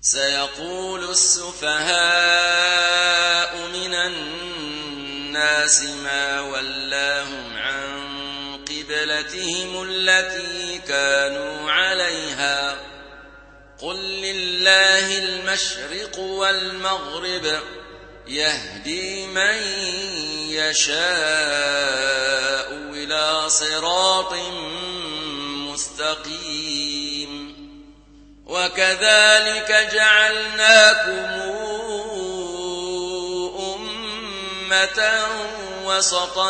سيقول السفهاء من الناس ما ولاهم عن قبلتهم التي كانوا عليها قل لله المشرق والمغرب يهدي من يشاء إلى صراط مستقيم وكذلك جعلناكم أمة وسطا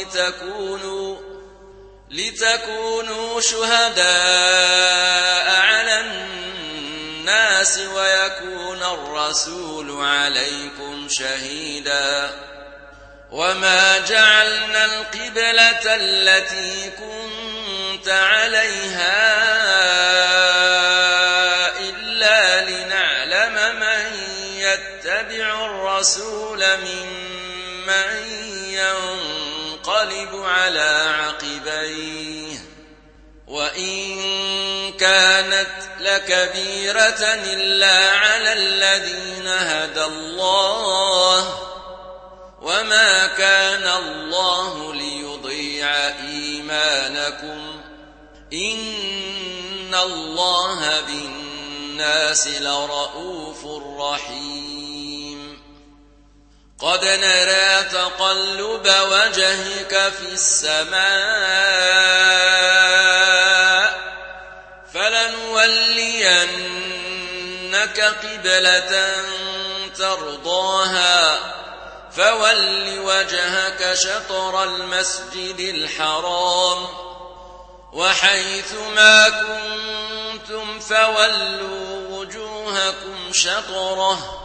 لتكونوا شهداء على الناس ويكون الرسول عليكم شهيدا وما جعلنا القبلة التي كنت عليها إلا لنعلم من يتبع الرسول ممن ينقلب على عقبيه وإن كانت لكبيرة إلا على الذين هدى الله وما كان الله ليضيع إيمانكم إن الله بالناس لرؤوف رحيم قد نرى تقلب وجهك في السماء فلنولينك قبلة ترضاها فول وجهك شطر المسجد الحرام وحيث ما كنتم فولوا وجوهكم شطره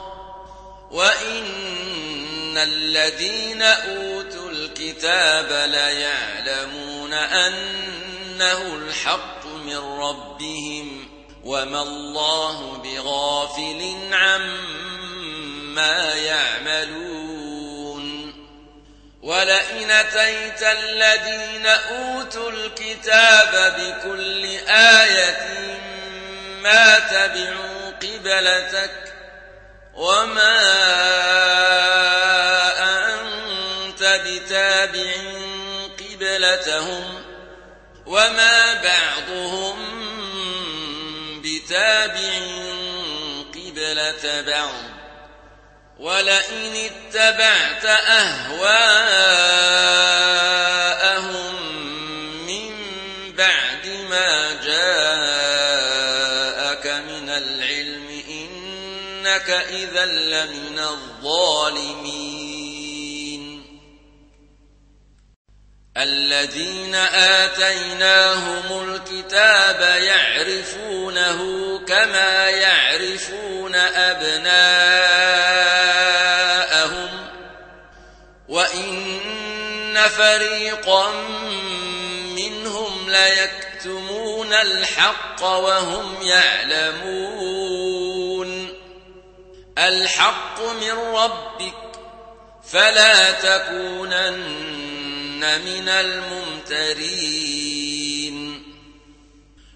وإن الذين أوتوا الكتاب ليعلمون أنه الحق من ربهم وما الله بغافل عما يعملون ولئن أتيت الذين أوتوا الكتاب بكل آية ما تبعوا قبلتك وما أنت بتابع قبلتهم وما بعضهم بتابع قبلة بعض ولئن اتبعت أهواءهم من بعد ما جاءك من العلم إنك إذا لمن الظالمين الذين آتيناهم الكتاب يعرفونه كما يعرفون أبناءهم وإن فريقا منهم ليكتمون الحق وهم يعلمون الحق من ربك فلا تكونن من الممترين